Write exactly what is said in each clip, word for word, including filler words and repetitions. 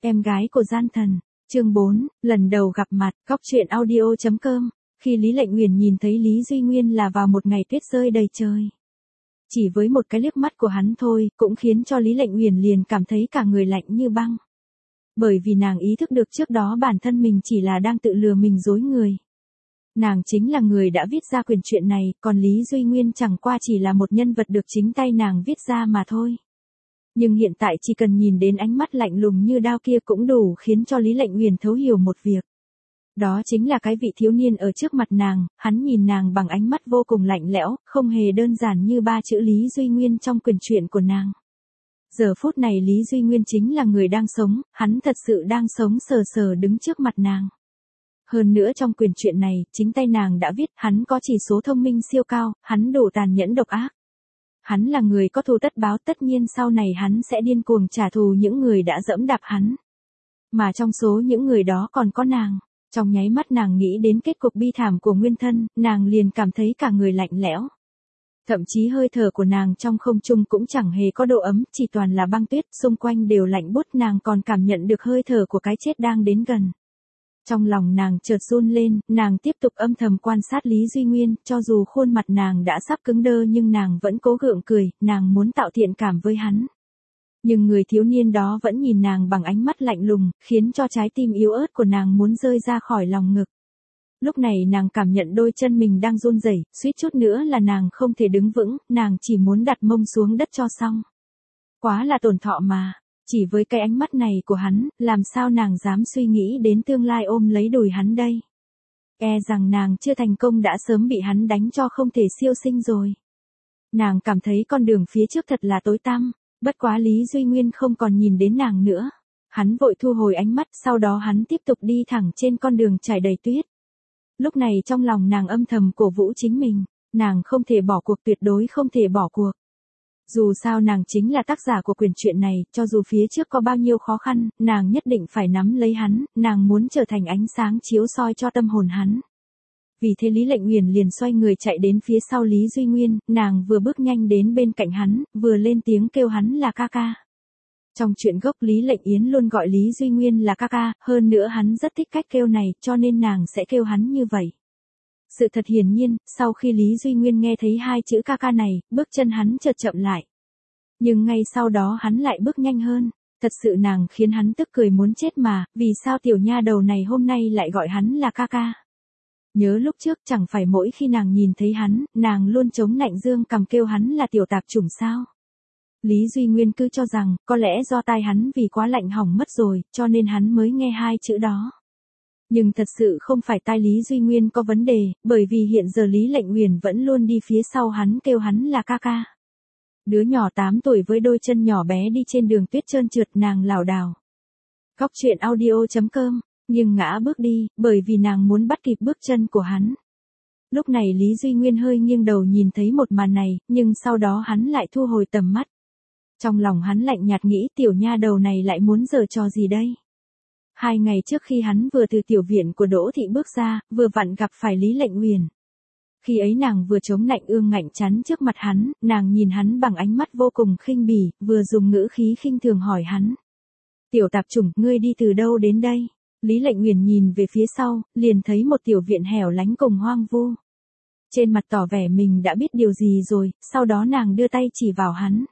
Em gái của gian thần, chương bốn, lần đầu gặp mặt, góc truyện audio chấm com. Khi Lý Lệnh Uyển nhìn thấy Lý Duy Nguyên là vào một ngày tuyết rơi đầy trời. Chỉ với một cái liếc mắt của hắn thôi, cũng khiến cho Lý Lệnh Uyển liền cảm thấy cả người lạnh như băng. Bởi vì nàng ý thức được trước đó bản thân mình chỉ là đang tự lừa mình dối người. Nàng chính là người đã viết ra quyển truyện này, còn Lý Duy Nguyên chẳng qua chỉ là một nhân vật được chính tay nàng viết ra mà thôi. Nhưng hiện tại chỉ cần nhìn đến ánh mắt lạnh lùng như đao kia cũng đủ khiến cho Lý Lệnh Uyển thấu hiểu một việc. Đó chính là cái vị thiếu niên ở trước mặt nàng, hắn nhìn nàng bằng ánh mắt vô cùng lạnh lẽo, không hề đơn giản như ba chữ Lý Duy Nguyên trong quyển truyện của nàng. Giờ phút này Lý Duy Nguyên chính là người đang sống, hắn thật sự đang sống sờ sờ đứng trước mặt nàng. Hơn nữa trong quyển truyện này, chính tay nàng đã viết, hắn có chỉ số thông minh siêu cao, hắn đủ tàn nhẫn độc ác. Hắn là người có thù tất báo, tất nhiên sau này hắn sẽ điên cuồng trả thù những người đã dẫm đạp hắn. Mà trong số những người đó còn có nàng. Trong nháy mắt nàng nghĩ đến kết cục bi thảm của nguyên thân, nàng liền cảm thấy cả người lạnh lẽo. Thậm chí hơi thở của nàng trong không trung cũng chẳng hề có độ ấm, chỉ toàn là băng tuyết, xung quanh đều lạnh buốt, nàng còn cảm nhận được hơi thở của cái chết đang đến gần. Trong lòng nàng chợt run lên, nàng tiếp tục âm thầm quan sát Lý Duy Nguyên, cho dù khuôn mặt nàng đã sắp cứng đơ nhưng nàng vẫn cố gượng cười, nàng muốn tạo thiện cảm với hắn. Nhưng người thiếu niên đó vẫn nhìn nàng bằng ánh mắt lạnh lùng, khiến cho trái tim yếu ớt của nàng muốn rơi ra khỏi lòng ngực. Lúc này nàng cảm nhận đôi chân mình đang run rẩy, suýt chút nữa là nàng không thể đứng vững, nàng chỉ muốn đặt mông xuống đất cho xong. Quá là tổn thọ mà. Chỉ với cái ánh mắt này của hắn, làm sao nàng dám suy nghĩ đến tương lai ôm lấy đùi hắn đây. E rằng nàng chưa thành công đã sớm bị hắn đánh cho không thể siêu sinh rồi. Nàng cảm thấy con đường phía trước thật là tối tăm, bất quá Lý Duy Nguyên không còn nhìn đến nàng nữa. Hắn vội thu hồi ánh mắt, sau đó hắn tiếp tục đi thẳng trên con đường trải đầy tuyết. Lúc này trong lòng nàng âm thầm cổ vũ chính mình, nàng không thể bỏ cuộc, tuyệt đối không thể bỏ cuộc. Dù sao nàng chính là tác giả của quyển truyện này, cho dù phía trước có bao nhiêu khó khăn, nàng nhất định phải nắm lấy hắn, nàng muốn trở thành ánh sáng chiếu soi cho tâm hồn hắn. Vì thế Lý Lệnh Uyển liền xoay người chạy đến phía sau Lý Duy Nguyên, nàng vừa bước nhanh đến bên cạnh hắn, vừa lên tiếng kêu hắn là ca ca. Trong truyện gốc Lý Lệnh Yến luôn gọi Lý Duy Nguyên là ca ca, hơn nữa hắn rất thích cách kêu này, cho nên nàng sẽ kêu hắn như vậy. Sự thật hiển nhiên, sau khi Lý Duy Nguyên nghe thấy hai chữ ca ca này, bước chân hắn chợt chậm lại. Nhưng ngay sau đó hắn lại bước nhanh hơn, thật sự nàng khiến hắn tức cười muốn chết mà, vì sao tiểu nha đầu này hôm nay lại gọi hắn là ca ca. Nhớ lúc trước chẳng phải mỗi khi nàng nhìn thấy hắn, nàng luôn chống nạnh dương cầm kêu hắn là tiểu tạp chủng sao. Lý Duy Nguyên cứ cho rằng, có lẽ do tai hắn vì quá lạnh hỏng mất rồi, cho nên hắn mới nghe hai chữ đó. Nhưng thật sự không phải tai Lý Duy Nguyên có vấn đề, bởi vì hiện giờ Lý Lệnh Uyển vẫn luôn đi phía sau hắn kêu hắn là ca ca. Đứa nhỏ tám tuổi với đôi chân nhỏ bé đi trên đường tuyết trơn trượt, nàng lảo đảo. Góc truyện audio chấm com, nhưng ngã bước đi, bởi vì nàng muốn bắt kịp bước chân của hắn. Lúc này Lý Duy Nguyên hơi nghiêng đầu nhìn thấy một màn này, nhưng sau đó hắn lại thu hồi tầm mắt. Trong lòng hắn lạnh nhạt nghĩ tiểu nha đầu này lại muốn giở trò gì đây. Hai ngày trước khi hắn vừa từ tiểu viện của Đỗ Thị bước ra, vừa vặn gặp phải Lý Lệnh Uyển. Khi ấy nàng vừa chống nạnh ương ngạnh chắn trước mặt hắn, nàng nhìn hắn bằng ánh mắt vô cùng khinh bỉ, vừa dùng ngữ khí khinh thường hỏi hắn. Tiểu tạp chủng, ngươi đi từ đâu đến đây? Lý Lệnh Uyển nhìn về phía sau, liền thấy một tiểu viện hẻo lánh cùng hoang vu. Trên mặt tỏ vẻ mình đã biết điều gì rồi, sau đó nàng đưa tay chỉ vào hắn.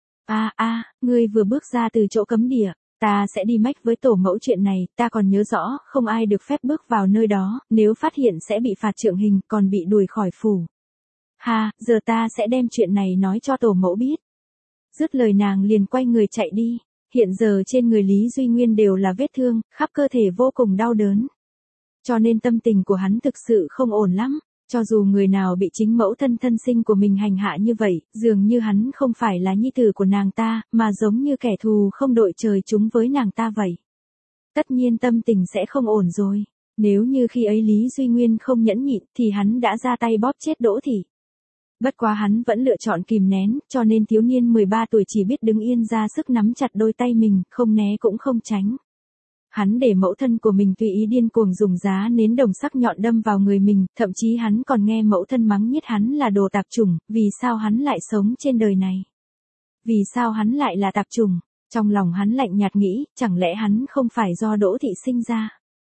A a, ngươi vừa bước ra từ chỗ cấm địa. Ta sẽ đi mách với tổ mẫu chuyện này, ta còn nhớ rõ, không ai được phép bước vào nơi đó, nếu phát hiện sẽ bị phạt trượng hình, còn bị đuổi khỏi phủ. Ha, giờ ta sẽ đem chuyện này nói cho tổ mẫu biết. Dứt lời nàng liền quay người chạy đi, hiện giờ trên người Lý Duy Nguyên đều là vết thương, khắp cơ thể vô cùng đau đớn. Cho nên tâm tình của hắn thực sự không ổn lắm. Cho dù người nào bị chính mẫu thân thân sinh của mình hành hạ như vậy, dường như hắn không phải là nhi tử của nàng ta, mà giống như kẻ thù không đội trời chung với nàng ta vậy. Tất nhiên tâm tình sẽ không ổn rồi. Nếu như khi ấy Lý Duy Nguyên không nhẫn nhịn thì hắn đã ra tay bóp chết Đỗ Thị. Bất quá hắn vẫn lựa chọn kìm nén, cho nên thiếu niên mười ba tuổi chỉ biết đứng yên ra sức nắm chặt đôi tay mình, không né cũng không tránh. Hắn để mẫu thân của mình tùy ý điên cuồng dùng giá nến đồng sắc nhọn đâm vào người mình, thậm chí hắn còn nghe mẫu thân mắng nhiếc hắn là đồ tạp chủng, vì sao hắn lại sống trên đời này? Vì sao hắn lại là tạp chủng? Trong lòng hắn lạnh nhạt nghĩ, chẳng lẽ hắn không phải do Đỗ Thị sinh ra?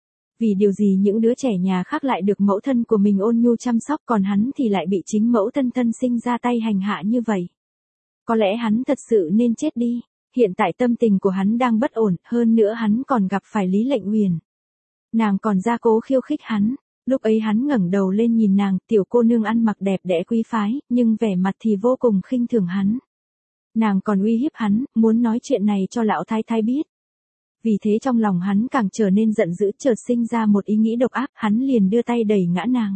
Vì điều gì những đứa trẻ nhà khác lại được mẫu thân của mình ôn nhu chăm sóc, còn hắn thì lại bị chính mẫu thân thân sinh ra tay hành hạ như vậy? Có lẽ hắn thật sự nên chết đi. Hiện tại tâm tình của hắn đang bất ổn, hơn nữa hắn còn gặp phải Lý Lệnh Uyển. Nàng còn ra cố khiêu khích hắn. Lúc ấy hắn ngẩng đầu lên nhìn nàng, tiểu cô nương ăn mặc đẹp đẽ quý phái, nhưng vẻ mặt thì vô cùng khinh thường hắn. Nàng còn uy hiếp hắn, muốn nói chuyện này cho lão thái thái biết. Vì thế trong lòng hắn càng trở nên giận dữ, chợt sinh ra một ý nghĩ độc ác, hắn liền đưa tay đẩy ngã nàng.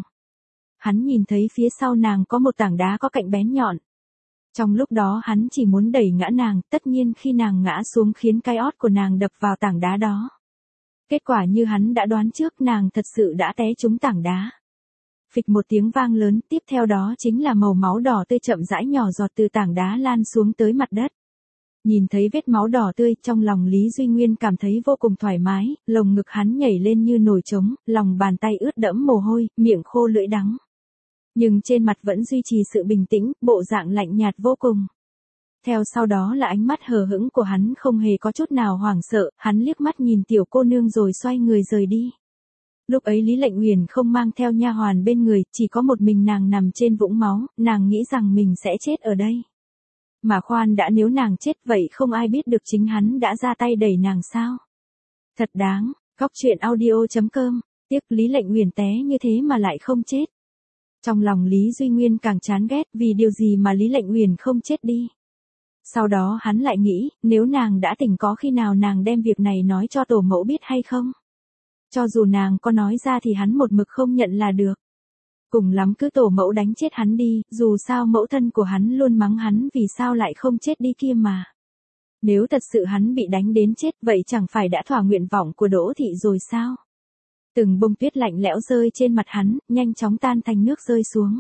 Hắn nhìn thấy phía sau nàng có một tảng đá có cạnh bén nhọn. Trong lúc đó hắn chỉ muốn đẩy ngã nàng, tất nhiên khi nàng ngã xuống khiến cái ót của nàng đập vào tảng đá đó. Kết quả như hắn đã đoán trước, nàng thật sự đã té trúng tảng đá. Phịch một tiếng vang lớn, tiếp theo đó chính là màu máu đỏ tươi chậm rãi nhỏ giọt từ tảng đá lan xuống tới mặt đất. Nhìn thấy vết máu đỏ tươi, trong lòng Lý Duy Nguyên cảm thấy vô cùng thoải mái, lồng ngực hắn nhảy lên như nồi trống, lòng bàn tay ướt đẫm mồ hôi, miệng khô lưỡi đắng. Nhưng trên mặt vẫn duy trì sự bình tĩnh, bộ dạng lạnh nhạt vô cùng. Theo sau đó là ánh mắt hờ hững của hắn không hề có chút nào hoảng sợ, hắn liếc mắt nhìn tiểu cô nương rồi xoay người rời đi. Lúc ấy Lý Lệnh Uyển không mang theo nha hoàn bên người, chỉ có một mình nàng nằm trên vũng máu, nàng nghĩ rằng mình sẽ chết ở đây. Mà khoan đã, nếu nàng chết vậy không ai biết được chính hắn đã ra tay đẩy nàng sao? Thật đáng. Góc truyện audio chấm com. Tiếc Lý Lệnh Uyển té như thế mà lại không chết. Trong lòng Lý Duy Nguyên càng chán ghét, vì điều gì mà Lý Lệnh Uyển không chết đi. Sau đó hắn lại nghĩ, nếu nàng đã tỉnh có khi nào nàng đem việc này nói cho tổ mẫu biết hay không? Cho dù nàng có nói ra thì hắn một mực không nhận là được. Cùng lắm cứ tổ mẫu đánh chết hắn đi, dù sao mẫu thân của hắn luôn mắng hắn vì sao lại không chết đi kia mà. Nếu thật sự hắn bị đánh đến chết vậy chẳng phải đã thỏa nguyện vọng của Đỗ Thị rồi sao? Từng bông tuyết lạnh lẽo rơi trên mặt hắn, nhanh chóng tan thành nước rơi xuống.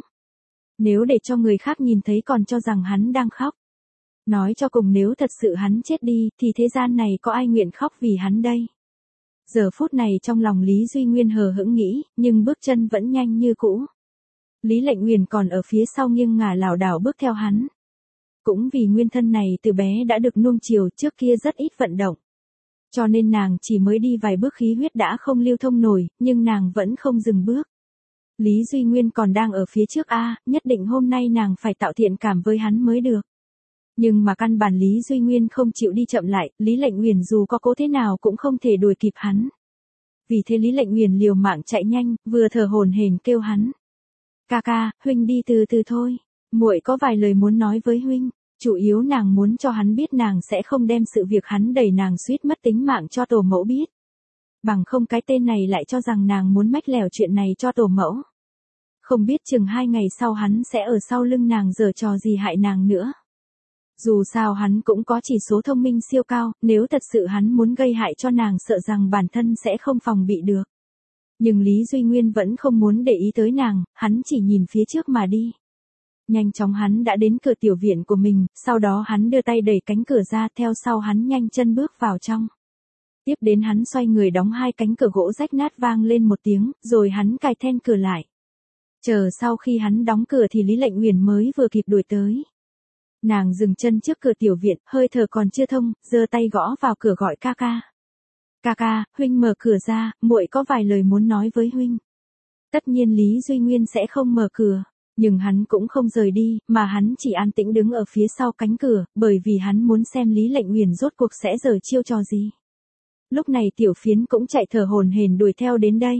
Nếu để cho người khác nhìn thấy còn cho rằng hắn đang khóc. Nói cho cùng nếu thật sự hắn chết đi, thì thế gian này có ai nguyện khóc vì hắn đây? Giờ phút này trong lòng Lý Duy Nguyên hờ hững nghĩ, nhưng bước chân vẫn nhanh như cũ. Lý Lệnh Uyển còn ở phía sau nghiêng ngả lảo đảo bước theo hắn. Cũng vì nguyên thân này từ bé đã được nuông chiều, trước kia rất ít vận động. Cho nên nàng chỉ mới đi vài bước khí huyết đã không lưu thông nổi, nhưng nàng vẫn không dừng bước. Lý Duy Nguyên còn đang ở phía trước a, nhất định hôm nay nàng phải tạo thiện cảm với hắn mới được. Nhưng mà căn bản Lý Duy Nguyên không chịu đi chậm lại, Lý Lệnh Uyển dù có cố thế nào cũng không thể đuổi kịp hắn. Vì thế Lý Lệnh Uyển liều mạng chạy nhanh, vừa thở hổn hển kêu hắn. Ca ca, huynh đi từ từ thôi, muội có vài lời muốn nói với huynh. Chủ yếu nàng muốn cho hắn biết nàng sẽ không đem sự việc hắn đẩy nàng suýt mất tính mạng cho tổ mẫu biết. Bằng không cái tên này lại cho rằng nàng muốn mách lèo chuyện này cho tổ mẫu. Không biết chừng hai ngày sau hắn sẽ ở sau lưng nàng giở trò gì hại nàng nữa. Dù sao hắn cũng có chỉ số thông minh siêu cao, nếu thật sự hắn muốn gây hại cho nàng sợ rằng bản thân sẽ không phòng bị được. Nhưng Lý Duy Nguyên vẫn không muốn để ý tới nàng, hắn chỉ nhìn phía trước mà đi. Nhanh chóng hắn đã đến cửa tiểu viện của mình, sau đó hắn đưa tay đẩy cánh cửa ra, theo sau hắn nhanh chân bước vào trong. Tiếp đến hắn xoay người đóng hai cánh cửa gỗ rách nát vang lên một tiếng, rồi hắn cài then cửa lại. Chờ sau khi hắn đóng cửa thì Lý Lệnh Uyển mới vừa kịp đuổi tới. Nàng dừng chân trước cửa tiểu viện, hơi thở còn chưa thông, giơ tay gõ vào cửa gọi ca ca. Ca ca, huynh mở cửa ra, muội có vài lời muốn nói với huynh. Tất nhiên Lý Duy Nguyên sẽ không mở cửa. Nhưng hắn cũng không rời đi, mà hắn chỉ an tĩnh đứng ở phía sau cánh cửa, bởi vì hắn muốn xem Lý Lệnh Uyển rốt cuộc sẽ giở chiêu trò gì. Lúc này Tiểu Phiến cũng chạy thở hổn hển đuổi theo đến đây.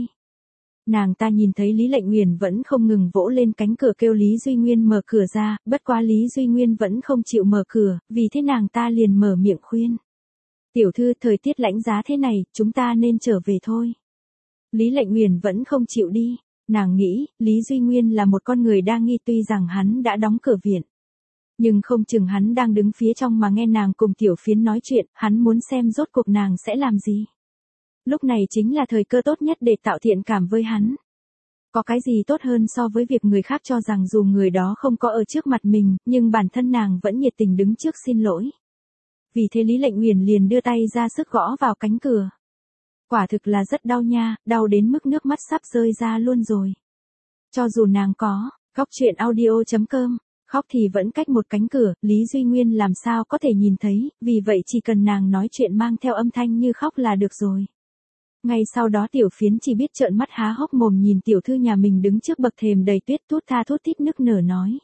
Nàng ta nhìn thấy Lý Lệnh Uyển vẫn không ngừng vỗ lên cánh cửa kêu Lý Duy Nguyên mở cửa ra, bất quá Lý Duy Nguyên vẫn không chịu mở cửa, vì thế nàng ta liền mở miệng khuyên. Tiểu thư, thời tiết lạnh giá thế này, chúng ta nên trở về thôi. Lý Lệnh Uyển vẫn không chịu đi. Nàng nghĩ, Lý Duy Nguyên là một con người đa nghi, tuy rằng hắn đã đóng cửa viện. Nhưng không chừng hắn đang đứng phía trong mà nghe nàng cùng Tiểu Phiến nói chuyện, hắn muốn xem rốt cuộc nàng sẽ làm gì. Lúc này chính là thời cơ tốt nhất để tạo thiện cảm với hắn. Có cái gì tốt hơn so với việc người khác cho rằng dù người đó không có ở trước mặt mình, nhưng bản thân nàng vẫn nhiệt tình đứng trước xin lỗi. Vì thế Lý Lệnh Uyển liền đưa tay ra sức gõ vào cánh cửa. Quả thực là rất đau nha, đau đến mức nước mắt sắp rơi ra luôn rồi. Cho dù nàng có, góc truyện audio chấm com Khóc thì vẫn cách một cánh cửa, Lý Duy Nguyên làm sao có thể nhìn thấy, vì vậy chỉ cần nàng nói chuyện mang theo âm thanh như khóc là được rồi. Ngay sau đó Tiểu Phiến chỉ biết trợn mắt há hốc mồm nhìn tiểu thư nhà mình đứng trước bậc thềm đầy tuyết thút tha thút thít nức nở nói.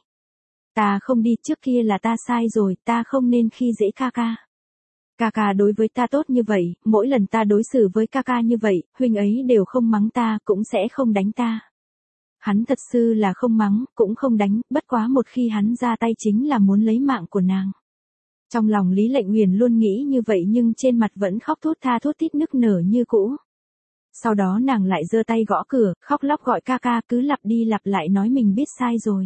Ta không đi, trước kia là ta sai rồi, ta không nên khi dễ ca ca. Ca ca đối với ta tốt như vậy, mỗi lần ta đối xử với ca ca như vậy, huynh ấy đều không mắng ta, cũng sẽ không đánh ta. Hắn thật sự là không mắng, cũng không đánh, bất quá một khi hắn ra tay chính là muốn lấy mạng của nàng. Trong lòng Lý Lệnh Nguyền luôn nghĩ như vậy nhưng trên mặt vẫn khóc thút tha thút thít nức nở như cũ. Sau đó nàng lại giơ tay gõ cửa, khóc lóc gọi ca ca, cứ lặp đi lặp lại nói mình biết sai rồi.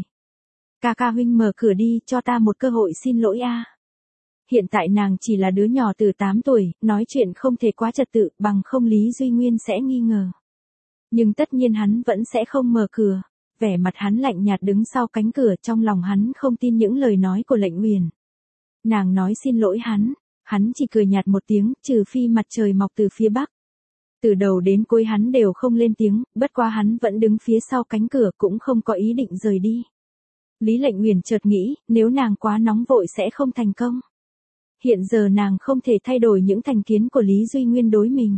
Ca ca huynh mở cửa đi, cho ta một cơ hội xin lỗi a. Hiện tại nàng chỉ là đứa nhỏ từ tám tuổi, nói chuyện không thể quá trật tự, bằng không Lý Duy Nguyên sẽ nghi ngờ. Nhưng tất nhiên hắn vẫn sẽ không mở cửa. Vẻ mặt hắn lạnh nhạt đứng sau cánh cửa, trong lòng hắn không tin những lời nói của Lệnh Nguyền. Nàng nói xin lỗi hắn, hắn chỉ cười nhạt một tiếng, trừ phi mặt trời mọc từ phía bắc. Từ đầu đến cuối hắn đều không lên tiếng, bất quá hắn vẫn đứng phía sau cánh cửa cũng không có ý định rời đi. Lý Lệnh Nguyền chợt nghĩ, nếu nàng quá nóng vội sẽ không thành công. Hiện giờ nàng không thể thay đổi những thành kiến của Lý Duy Nguyên đối mình.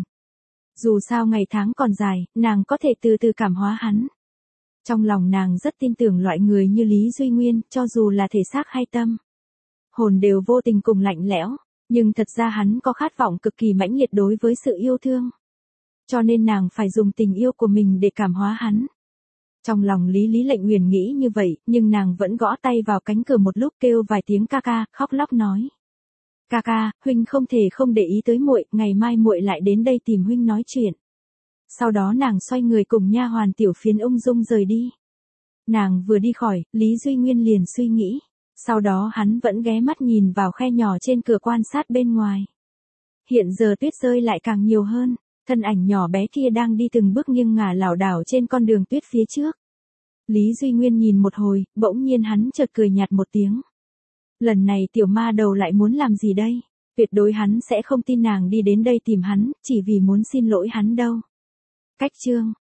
Dù sao ngày tháng còn dài, nàng có thể từ từ cảm hóa hắn. Trong lòng nàng rất tin tưởng loại người như Lý Duy Nguyên, cho dù là thể xác hay tâm. Hồn đều vô tình cùng lạnh lẽo, nhưng thật ra hắn có khát vọng cực kỳ mãnh liệt đối với sự yêu thương. Cho nên nàng phải dùng tình yêu của mình để cảm hóa hắn. Trong lòng Lý Lý Lệnh Nguyền nghĩ như vậy, nhưng nàng vẫn gõ tay vào cánh cửa một lúc kêu vài tiếng ca ca, khóc lóc nói. Ca ca, huynh không thể không để ý tới muội, ngày mai muội lại đến đây tìm huynh nói chuyện. Sau đó nàng xoay người cùng nha hoàn Tiểu Phiến ung dung rời đi. Nàng vừa đi khỏi, Lý Duy Nguyên liền suy nghĩ. Sau đó hắn vẫn ghé mắt nhìn vào khe nhỏ trên cửa quan sát bên ngoài. Hiện giờ tuyết rơi lại càng nhiều hơn, thân ảnh nhỏ bé kia đang đi từng bước nghiêng ngả lảo đảo trên con đường tuyết phía trước. Lý Duy Nguyên nhìn một hồi, bỗng nhiên hắn chợt cười nhạt một tiếng. Lần này tiểu ma đầu lại muốn làm gì đây? Tuyệt đối hắn sẽ không tin nàng đi đến đây tìm hắn, chỉ vì muốn xin lỗi hắn đâu. Cách chương